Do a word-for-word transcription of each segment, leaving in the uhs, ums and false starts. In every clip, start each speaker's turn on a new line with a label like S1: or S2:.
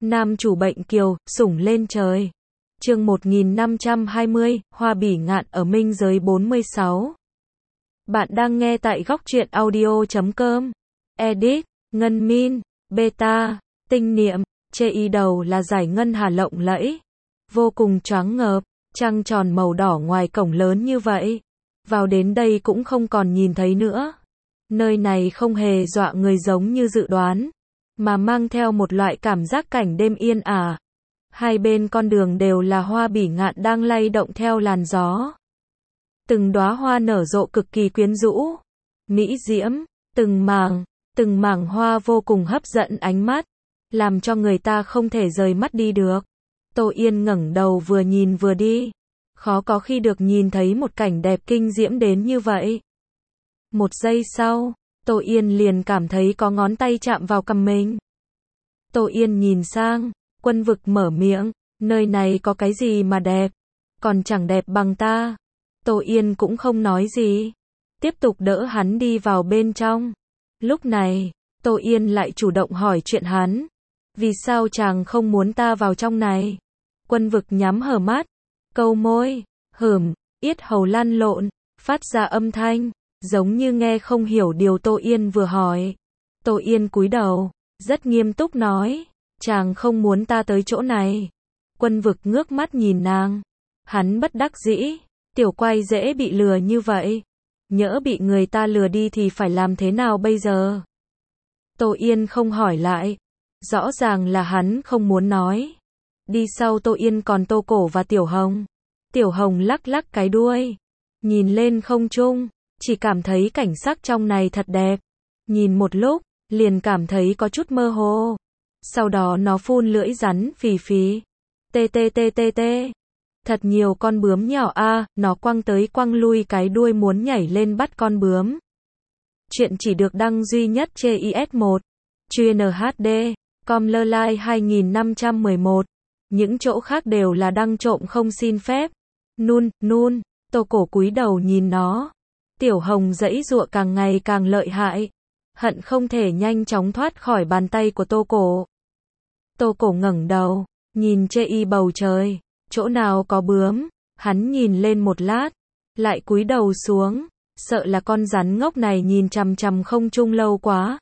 S1: Nam chủ bệnh kiều, sủng lên trời. Chương một nghìn năm trăm hai mươi, Hoa bỉ ngạn ở minh giới bốn mươi sáu. Bạn đang nghe tại góc truyện audio chấm com. Edit, Ngân Min, Beta, Tinh Niệm, chê y đầu là giải ngân hà lộng lẫy. Vô cùng choáng ngợp, trăng tròn màu đỏ ngoài cổng lớn như vậy. Vào đến đây cũng không còn nhìn thấy nữa. Nơi này không hề dọa người giống như dự đoán, mà mang theo một loại cảm giác cảnh đêm yên ả. Hai bên con đường đều là hoa bỉ ngạn đang lay động theo làn gió. Từng đóa hoa nở rộ cực kỳ quyến rũ, mỹ diễm, từng mảng, từng mảng hoa vô cùng hấp dẫn ánh mắt, làm cho người ta không thể rời mắt đi được. Tô Yên ngẩng đầu vừa nhìn vừa đi, khó có khi được nhìn thấy một cảnh đẹp kinh diễm đến như vậy. Một giây sau, Tô Yên liền cảm thấy có ngón tay chạm vào cằm mình. Tô Yên nhìn sang, Quân Vực mở miệng, nơi này có cái gì mà đẹp, còn chẳng đẹp bằng ta. Tô Yên cũng không nói gì, tiếp tục đỡ hắn đi vào bên trong. Lúc này, Tô Yên lại chủ động hỏi chuyện hắn. Vì sao chàng không muốn ta vào trong này? Quân Vực nhắm hờ mắt, câu môi, hửm, yết hầu lăn lộn, phát ra âm thanh, giống như nghe không hiểu điều Tô Yên vừa hỏi. Tô Yên cúi đầu, rất nghiêm túc nói, chàng không muốn ta tới chỗ này. Quân Vực ngước mắt nhìn nàng, hắn bất đắc dĩ, tiểu quay dễ bị lừa như vậy, nhỡ bị người ta lừa đi thì phải làm thế nào bây giờ? Tô Yên không hỏi lại, rõ ràng là hắn không muốn nói. Đi sau Tô Yên còn Tô Cổ và Tiểu Hồng. Tiểu Hồng lắc lắc cái đuôi, nhìn lên không trung, chỉ cảm thấy cảnh sắc trong này thật đẹp. Nhìn một lúc, liền cảm thấy có chút mơ hồ. Sau đó nó phun lưỡi rắn phì phì. Tê tê tê tê tê. Thật nhiều con bướm nhỏ a, à, nó quăng tới quăng lui cái đuôi muốn nhảy lên bắt con bướm. Chuyện chỉ được đăng duy nhất trên i ét một. Chuyên hát đê, com lơ lai hai nghìn năm trăm mười một. Những chỗ khác đều là đăng trộm không xin phép. Nun, nun, Tô Cổ cúi đầu nhìn nó. Tiểu Hồng giãy giụa càng ngày càng lợi hại, hận không thể nhanh chóng thoát khỏi bàn tay của Tô Cổ. Tô Cổ ngẩng đầu, nhìn chê y bầu trời, chỗ nào có bướm, hắn nhìn lên một lát, lại cúi đầu xuống, sợ là con rắn ngốc này nhìn chằm chằm không trung lâu quá.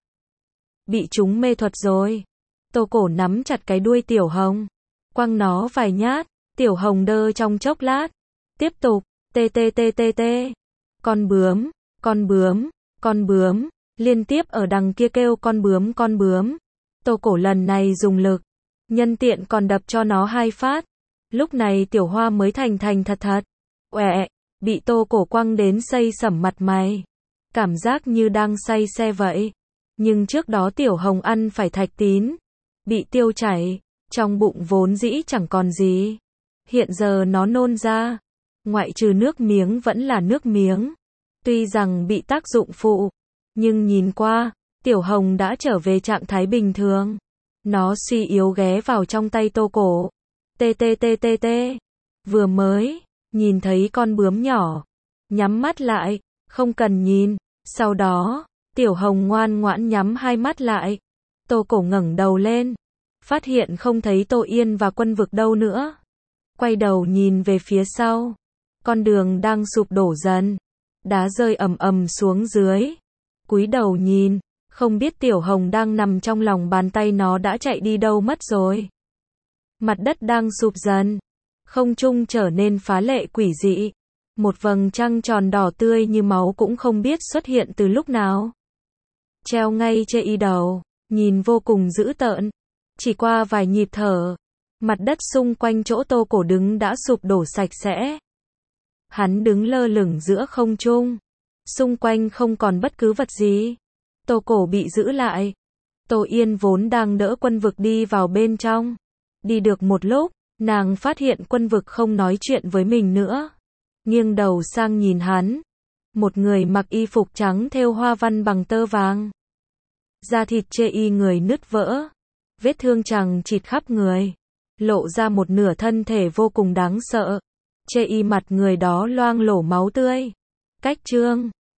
S1: Bị chúng mê thuật rồi. Tô Cổ nắm chặt cái đuôi Tiểu Hồng, quăng nó vài nhát, Tiểu Hồng đơ trong chốc lát, tiếp tục, tê tê tê tê tê. Con bướm, con bướm, con bướm, liên tiếp ở đằng kia kêu con bướm con bướm. Tô Cổ lần này dùng lực, nhân tiện còn đập cho nó hai phát. Lúc này Tiểu Hoa mới thành thành thật thật. Uẹ, bị Tô Cổ quăng đến xây sẩm mặt mày. Cảm giác như đang say xe vậy. Nhưng trước đó Tiểu Hồng ăn phải thạch tín, bị tiêu chảy, trong bụng vốn dĩ chẳng còn gì. Hiện giờ nó nôn ra, ngoại trừ nước miếng vẫn là nước miếng. Tuy rằng bị tác dụng phụ, nhưng nhìn qua, Tiểu Hồng đã trở về trạng thái bình thường. Nó suy yếu ghé vào trong tay Tô Cổ. Tê tê tê tê tê. Vừa mới nhìn thấy con bướm nhỏ, nhắm mắt lại, không cần nhìn. Sau đó, Tiểu Hồng ngoan ngoãn nhắm hai mắt lại. Tô Cổ ngẩng đầu lên, phát hiện không thấy Tô Yên và Quân Vực đâu nữa. Quay đầu nhìn về phía sau, con đường đang sụp đổ dần, đá rơi ầm ầm xuống dưới. Cúi đầu nhìn, không biết Tiểu Hồng đang nằm trong lòng bàn tay nó đã chạy đi đâu mất rồi. Mặt đất đang sụp dần, không trung trở nên phá lệ quỷ dị. Một vầng trăng tròn đỏ tươi như máu cũng không biết xuất hiện từ lúc nào. Treo ngay trên y đầu, nhìn vô cùng dữ tợn. Chỉ qua vài nhịp thở, mặt đất xung quanh chỗ Tô Cổ đứng đã sụp đổ sạch sẽ. Hắn đứng lơ lửng giữa không trung, xung quanh không còn bất cứ vật gì. Tô Cổ bị giữ lại. Tô Yên vốn đang đỡ Quân Vực đi vào bên trong. Đi được một lúc, nàng phát hiện Quân Vực không nói chuyện với mình nữa. Nghiêng đầu sang nhìn hắn. Một người mặc y phục trắng thêu hoa văn bằng tơ vàng. Da thịt chê y người nứt vỡ, vết thương chằng chịt khắp người, lộ ra một nửa thân thể vô cùng đáng sợ. Chê y mặt người đó loang lổ máu tươi. Cách chương